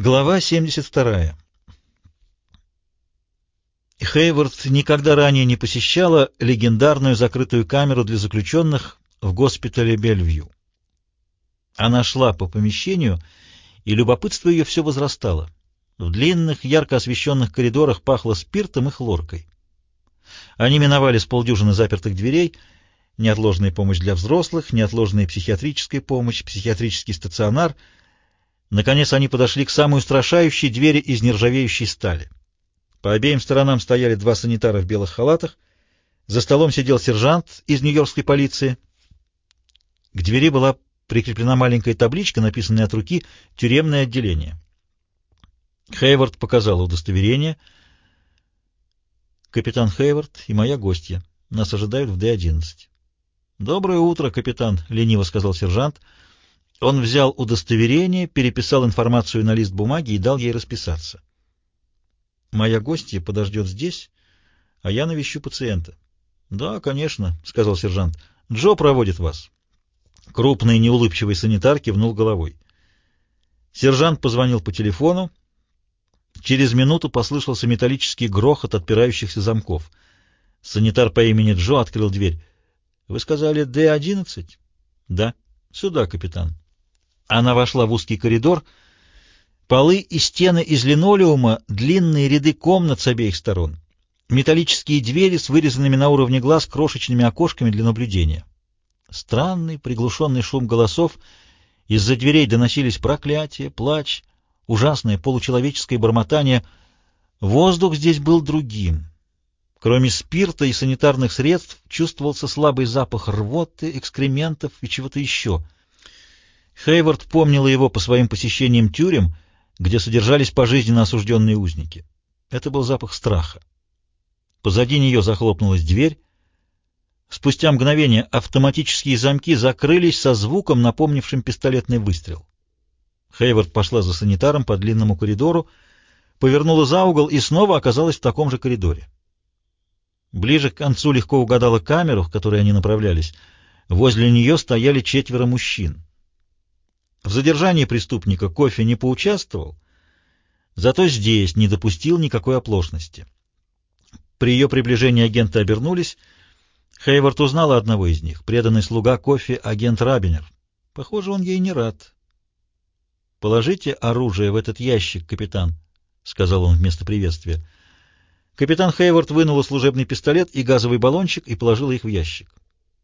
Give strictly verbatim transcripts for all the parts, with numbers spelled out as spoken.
Глава семьдесят вторая. Хейвард никогда ранее не посещала легендарную закрытую камеру для заключенных в госпитале Бельвью. Она шла по помещению, и любопытство ее все возрастало. В длинных, ярко освещенных коридорах пахло спиртом и хлоркой. Они миновали с полдюжины запертых дверей: неотложная помощь для взрослых, неотложная психиатрическая помощь, психиатрический стационар. Наконец они подошли к самой устрашающей двери из нержавеющей стали. По обеим сторонам стояли два санитара в белых халатах. За столом сидел сержант из нью-йоркской полиции. К двери была прикреплена маленькая табличка, написанная от руки «Тюремное отделение». Хейвард показал удостоверение. «Капитан Хейвард и моя гостья. Нас ожидают в Д одиннадцать». «Доброе утро, капитан», — лениво сказал сержант. Он взял удостоверение, переписал информацию на лист бумаги и дал ей расписаться. «Моя гостья подождет здесь, а я навещу пациента». «Да, конечно», — сказал сержант. «Джо проводит вас». Крупный неулыбчивый санитар кивнул головой. Сержант позвонил по телефону. Через минуту послышался металлический грохот отпирающихся замков. Санитар по имени Джо открыл дверь. «Вы сказали Д одиннадцать?» «Да». «Сюда, капитан». Она вошла в узкий коридор. Полы и стены из линолеума, длинные ряды комнат с обеих сторон, металлические двери с вырезанными на уровне глаз крошечными окошками для наблюдения. Странный приглушенный шум голосов. Из-за дверей доносились проклятия, плач, ужасное получеловеческое бормотание. Воздух здесь был другим. Кроме спирта и санитарных средств чувствовался слабый запах рвоты, экскрементов и чего-то еще. Хейвард помнила его по своим посещениям тюрем, где содержались пожизненно осужденные узники. Это был запах страха. Позади нее захлопнулась дверь. Спустя мгновение автоматические замки закрылись со звуком, напомнившим пистолетный выстрел. Хейвард пошла за санитаром по длинному коридору, повернула за угол и снова оказалась в таком же коридоре. Ближе к концу легко угадала камеру, в которой они направлялись. Возле нее стояли четверо мужчин. В задержании преступника Кофи не поучаствовал, зато здесь не допустил никакой оплошности. При ее приближении агенты обернулись. Хейвард узнала одного из них, преданный слуга Кофи, агент Рабинер. Похоже, он ей не рад. «Положите оружие в этот ящик, капитан», — сказал он вместо приветствия. Капитан Хейвард вынула служебный пистолет и газовый баллончик и положила их в ящик.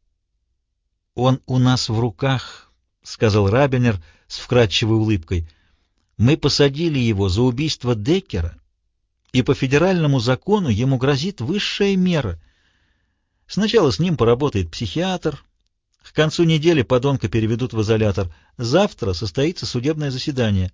«Он у нас в руках», — сказал Рабинер с вкрадчивой улыбкой. «Мы посадили его за убийство Деккера, и по федеральному закону ему грозит высшая мера. Сначала с ним поработает психиатр, к концу недели подонка переведут в изолятор. Завтра состоится судебное заседание».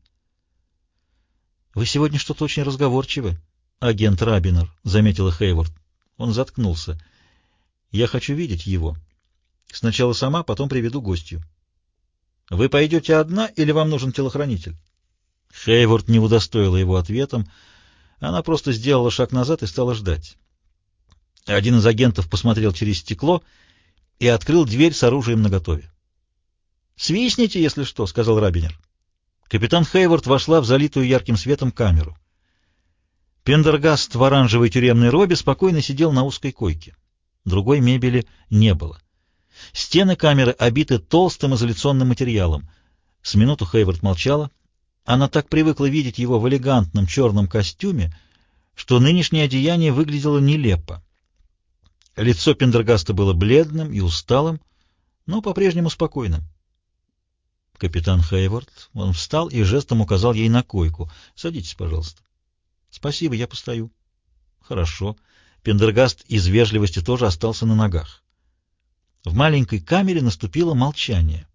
«Вы сегодня что-то очень разговорчивы, агент Рабинер», — заметила Хейвард. Он заткнулся. «Я хочу видеть его. Сначала сама, потом приведу гостью». «Вы пойдете одна или вам нужен телохранитель?» Хейвард не удостоила его ответом. Она просто сделала шаг назад и стала ждать. Один из агентов посмотрел через стекло и открыл дверь с оружием наготове. «Свистните, если что», — сказал Рабинер. Капитан Хейвард вошла в залитую ярким светом камеру. Пендергаст в оранжевой тюремной робе спокойно сидел на узкой койке. Другой мебели не было. Стены камеры обиты толстым изоляционным материалом. С минуту Хейвард молчала. Она так привыкла видеть его в элегантном черном костюме, что нынешнее одеяние выглядело нелепо. Лицо Пендергаста было бледным и усталым, но по-прежнему спокойным. «Капитан Хейвард», он встал и жестом указал ей на койку. «Садитесь, пожалуйста». «Спасибо, я постою». «Хорошо». Пендергаст из вежливости тоже остался на ногах. В маленькой камере наступило молчание.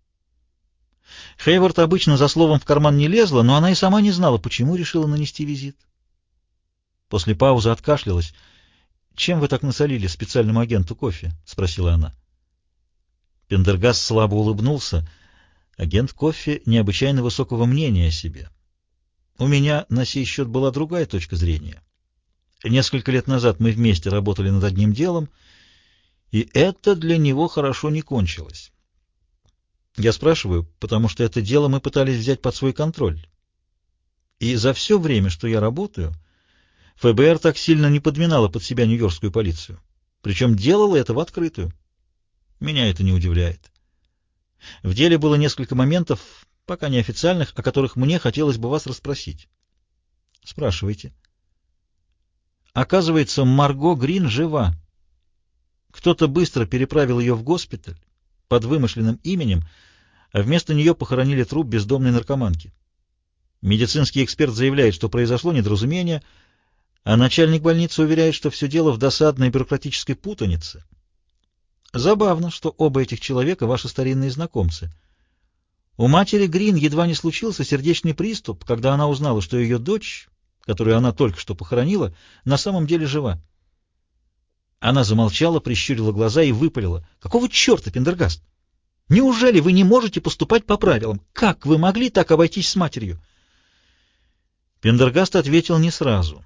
Хейвард обычно за словом в карман не лезла, но она и сама не знала, почему решила нанести визит. После паузы откашлялась. «Чем вы так насолили специальному агенту Кофи?» — спросила она. Пендергаст слабо улыбнулся. «Агент Кофи необычайно высокого мнения о себе. У меня на сей счет была другая точка зрения. Несколько лет назад мы вместе работали над одним делом, и это для него хорошо не кончилось. Я спрашиваю, потому что это дело мы пытались взять под свой контроль. И И за все время, что я работаю, ФБР так сильно не подминало под себя нью-йоркскую полицию. Причем делало это в открытую. Меня это не удивляет. В деле было несколько моментов, пока неофициальных, о которых мне хотелось бы вас расспросить. Спрашивайте. Оказывается, Марго Грин жива. Кто-то быстро переправил ее в госпиталь под вымышленным именем, а вместо нее похоронили труп бездомной наркоманки. Медицинский эксперт заявляет, что произошло недоразумение, а начальник больницы уверяет, что все дело в досадной бюрократической путанице. Забавно, что оба этих человека ваши старинные знакомцы. У матери Грин едва не случился сердечный приступ, когда она узнала, что ее дочь, которую она только что похоронила, на самом деле жива. Она замолчала, прищурила глаза и выпалила: «Какого черта, Пендергаст? Неужели вы не можете поступать по правилам? Как вы могли так обойтись с матерью?» Пендергаст ответил не сразу.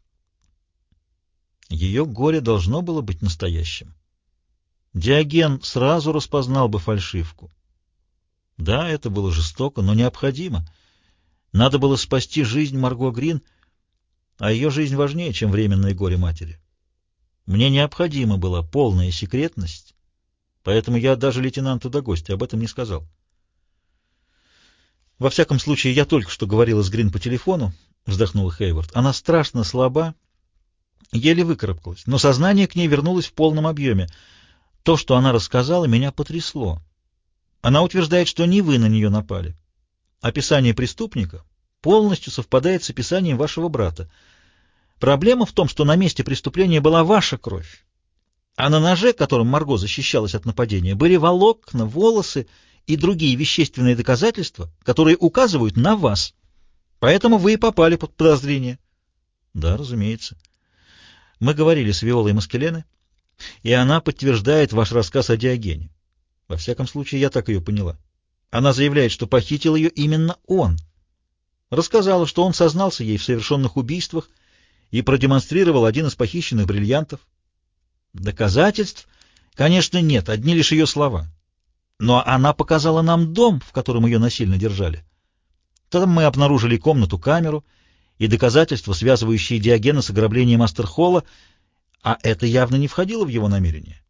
Ее горе должно было быть настоящим. Диоген сразу распознал бы фальшивку. Да, это было жестоко, но необходимо. Надо было спасти жизнь Марго Грин, а ее жизнь важнее, чем временное горе матери. Мне необходима была полная секретность, поэтому я даже лейтенанту Дагосте об этом не сказал. Во всяком случае, я только что говорила с Грин по телефону, вздохнула Хейвард. Она страшно слаба, еле выкарабкалась, но сознание к ней вернулось в полном объеме. То, что она рассказала, меня потрясло. Она утверждает, что не вы на нее напали. Описание преступника полностью совпадает с описанием вашего брата. Проблема в том, что на месте преступления была ваша кровь, а на ноже, которым Марго защищалась от нападения, были волокна, волосы и другие вещественные доказательства, которые указывают на вас. Поэтому вы и попали под подозрение. Да, разумеется. Мы говорили с Виолой Маскелене, и она подтверждает ваш рассказ о Диогене. Во всяком случае, я так ее поняла. Она заявляет, что похитил ее именно он. Рассказала, что он сознался ей в совершенных убийствах и продемонстрировал один из похищенных бриллиантов. Доказательств, конечно, нет, одни лишь ее слова. Но она показала нам дом, в котором ее насильно держали. Там мы обнаружили комнату-камеру и доказательства, связывающие Диогена с ограблением Астерхолла, а это явно не входило в его намерение.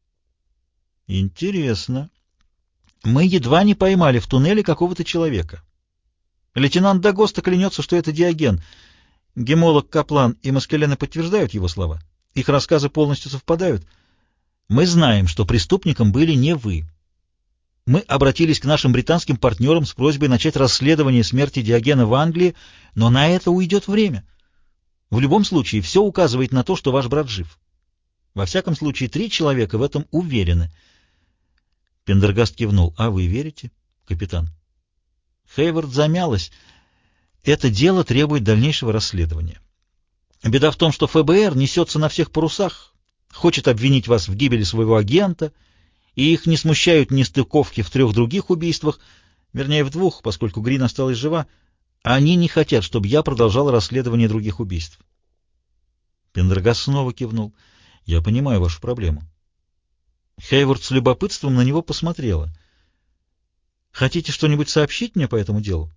Интересно. Мы едва не поймали в туннеле какого-то человека. Лейтенант Дагоста клянется, что это Диоген. Гемолог Каплан и Маскелене подтверждают его слова. Их рассказы полностью совпадают. Мы знаем, что преступником были не вы. Мы обратились к нашим британским партнерам с просьбой начать расследование смерти Диогена в Англии, но на это уйдет время. В любом случае, все указывает на то, что ваш брат жив. Во всяком случае, три человека в этом уверены. Пендергаст кивнул. «А вы верите, капитан?» Хейвард замялась. «Это дело требует дальнейшего расследования. Беда в том, что ФБР несется на всех парусах, хочет обвинить вас в гибели своего агента, и их не смущают нестыковки в трех других убийствах, вернее, в двух, поскольку Грин осталась жива. Они не хотят, чтобы я продолжал расследование других убийств». Пендергаст снова кивнул. «Я понимаю вашу проблему». Хейвард с любопытством на него посмотрела. «Хотите что-нибудь сообщить мне по этому делу?»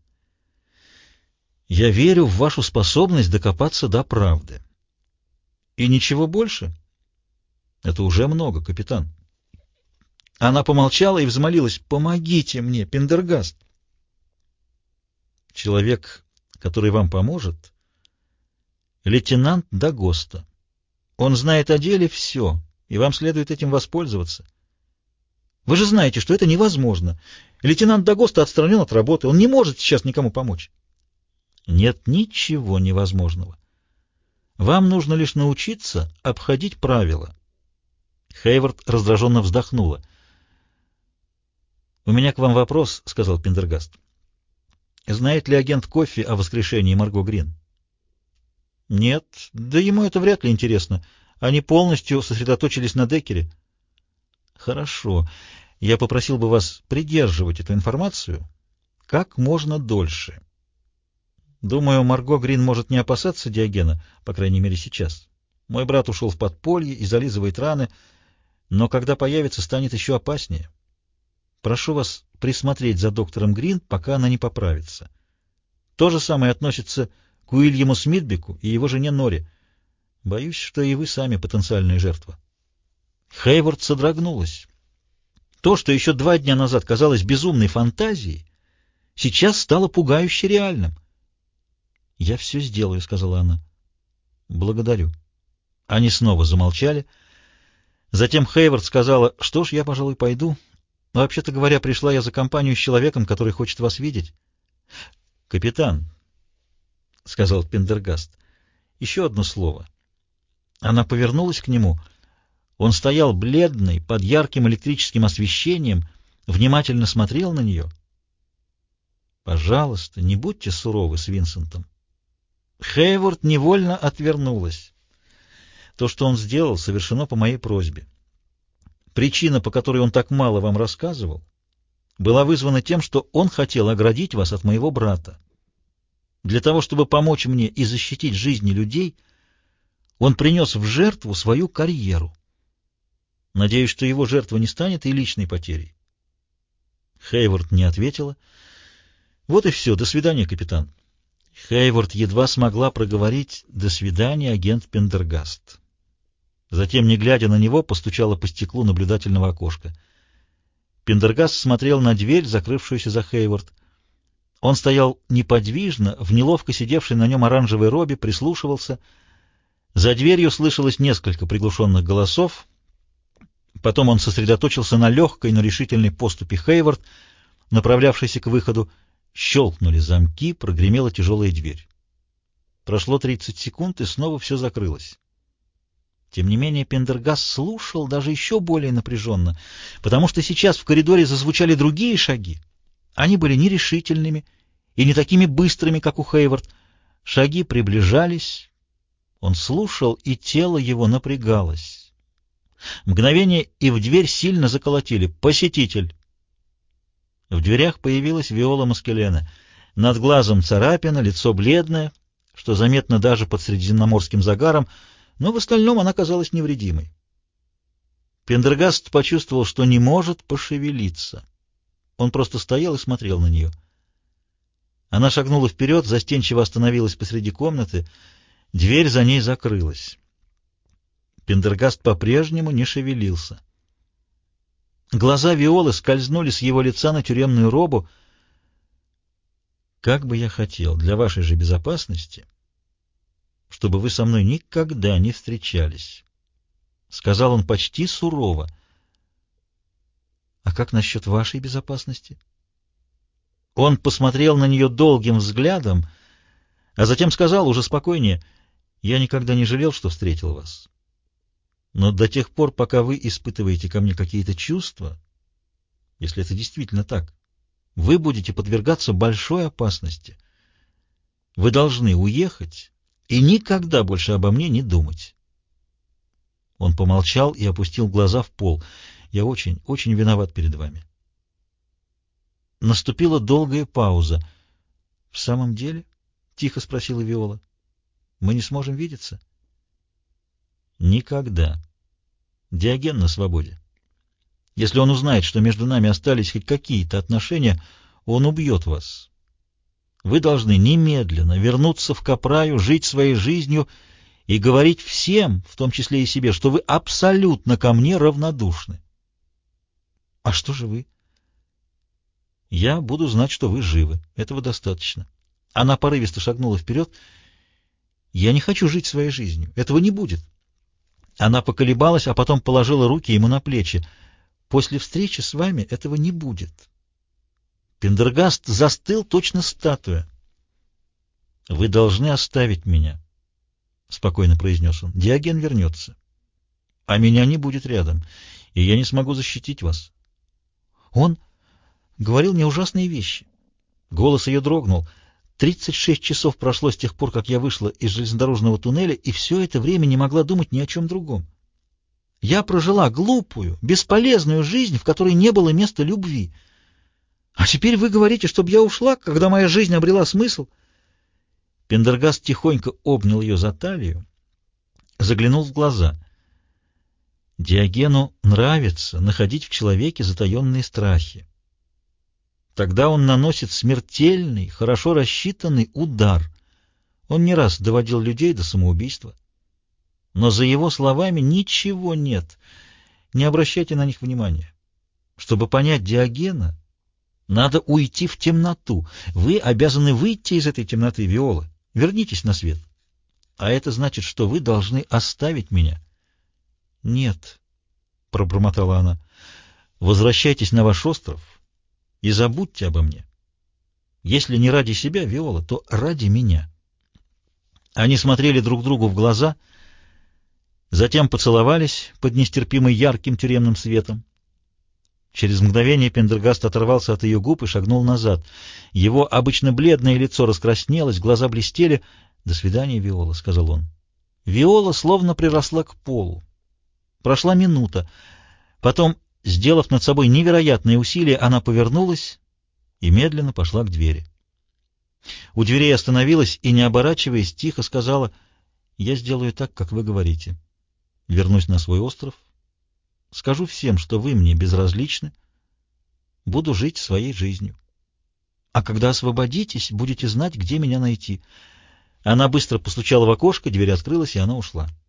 «Я верю в вашу способность докопаться до правды». «И ничего больше?» «Это уже много, капитан». Она помолчала и взмолилась: «Помогите мне, Пендергаст». «Человек, который вам поможет, лейтенант Дагоста. Он знает о деле все, и вам следует этим воспользоваться. Вы же знаете, что это невозможно. Лейтенант Дагоста отстранен от работы, он не может сейчас никому помочь». «Нет ничего невозможного. Вам нужно лишь научиться обходить правила». Хейвард раздраженно вздохнула. «У меня к вам вопрос», — сказал Пендергаст. «Знает ли агент Коффи о воскрешении Марго Грин?» «Нет, да ему это вряд ли интересно. Они полностью сосредоточились на Деккере». «Хорошо. Я попросил бы вас придерживать эту информацию как можно дольше. Думаю, Марго Грин может не опасаться Диогена, по крайней мере сейчас. Мой брат ушел в подполье и зализывает раны, но когда появится, станет еще опаснее. Прошу вас присмотреть за доктором Грин, пока она не поправится. То же самое относится к к Уильяму Смитбеку и его жене Норе. Боюсь, что и вы сами потенциальная жертва». Хейворд содрогнулась. То, что еще два дня назад казалось безумной фантазией, сейчас стало пугающе реальным. «Я все сделаю», — сказала она. «Благодарю». Они снова замолчали. Затем Хейворд сказала: «Что ж, я, пожалуй, пойду. Вообще-то говоря, пришла я за компанию с человеком, который хочет вас видеть». «Капитан», — сказал Пендергаст, — «еще одно слово». Она повернулась к нему. Он стоял бледный, под ярким электрическим освещением, внимательно смотрел на нее. «Пожалуйста, не будьте суровы с Винсентом». Хейворд невольно отвернулась. «То, что он сделал, совершено по моей просьбе. Причина, по которой он так мало вам рассказывал, была вызвана тем, что он хотел оградить вас от моего брата. Для того, чтобы помочь мне и защитить жизни людей, он принес в жертву свою карьеру. Надеюсь, что его жертва не станет и личной потерей». Хейворд не ответила. «Вот и все. До свидания, капитан». Хейворд едва смогла проговорить «До свидания, агент Пендергаст». Затем, не глядя на него, постучала по стеклу наблюдательного окошка. Пендергаст смотрел на дверь, закрывшуюся за Хейворд. Он стоял неподвижно, в неловко сидевшей на нем оранжевой робе, прислушивался. За дверью слышалось несколько приглушенных голосов. Потом он сосредоточился на легкой, но решительной поступе Хейворд, направлявшейся к выходу. Щелкнули замки, прогремела тяжелая дверь. Прошло тридцать секунд, и снова все закрылось. Тем не менее Пендергаст слушал даже еще более напряженно, потому что сейчас в коридоре зазвучали другие шаги. Они были нерешительными и не такими быстрыми, как у Хейворд. Шаги приближались. Он слушал, и тело его напрягалось. Мгновение, и в дверь сильно заколотили. «Посетитель!» В дверях появилась Виола Маскелена. Над глазом царапина, лицо бледное, что заметно даже под средиземноморским загаром, но в остальном она казалась невредимой. Пендергаст почувствовал, что не может пошевелиться. Он просто стоял и смотрел на нее. Она шагнула вперед, застенчиво остановилась посреди комнаты. Дверь за ней закрылась. Пендергаст по-прежнему не шевелился. Глаза Виолы скользнули с его лица на тюремную робу. «Как бы я хотел для вашей же безопасности, чтобы вы со мной никогда не встречались», — сказал он почти сурово. «А как насчет вашей безопасности?» Он посмотрел на нее долгим взглядом, а затем сказал уже спокойнее: «Я никогда не жалел, что встретил вас. Но до тех пор, пока вы испытываете ко мне какие-то чувства, если это действительно так, вы будете подвергаться большой опасности. Вы должны уехать и никогда больше обо мне не думать». Он помолчал и опустил глаза в пол. «Я очень, очень виноват перед вами». Наступила долгая пауза. «В самом деле?» — тихо спросила Виола. «Мы не сможем видеться?» «Никогда. Диоген на свободе. Если он узнает, что между нами остались хоть какие-то отношения, он убьет вас. Вы должны немедленно вернуться в Капраю, жить своей жизнью и говорить всем, в том числе и себе, что вы абсолютно ко мне равнодушны». «А что же вы?» «Я буду знать, что вы живы. Этого достаточно». Она порывисто шагнула вперед. «Я не хочу жить своей жизнью. Этого не будет». Она поколебалась, а потом положила руки ему на плечи. «После встречи с вами этого не будет». Пендергаст застыл, точно статуя. «Вы должны оставить меня», — спокойно произнес он. «Диоген вернется, а меня не будет рядом, и я не смогу защитить вас». Он говорил мне ужасные вещи. Голос ее дрогнул. Тридцать шесть часов прошло с тех пор, как я вышла из железнодорожного туннеля, и все это время не могла думать ни о чем другом. Я прожила глупую, бесполезную жизнь, в которой не было места любви. А теперь вы говорите, чтобы я ушла, когда моя жизнь обрела смысл? Пендергаст тихонько обнял ее за талию, заглянул в глаза. Диогену нравится находить в человеке затаенные страхи. Тогда он наносит смертельный, хорошо рассчитанный удар. Он не раз доводил людей до самоубийства. Но за его словами ничего нет. Не обращайте на них внимания. Чтобы понять Диогена, надо уйти в темноту. Вы обязаны выйти из этой темноты, Виола. Вернитесь на свет. А это значит, что вы должны оставить меня. — Нет, — пробормотала она, — возвращайтесь на ваш остров и забудьте обо мне. Если не ради себя, Виола, то ради меня. Они смотрели друг другу в глаза, затем поцеловались под нестерпимо ярким тюремным светом. Через мгновение Пендергаст оторвался от ее губ и шагнул назад. Его обычно бледное лицо раскраснелось, глаза блестели. — До свидания, Виола, — сказал он. Виола словно приросла к полу. Прошла минута. Потом, сделав над собой невероятные усилия, она повернулась и медленно пошла к двери. У дверей остановилась и, не оборачиваясь, тихо сказала: «Я сделаю так, как вы говорите. Вернусь на свой остров, скажу всем, что вы мне безразличны, буду жить своей жизнью. А когда освободитесь, будете знать, где меня найти». Она быстро постучала в окошко, дверь открылась, и она ушла.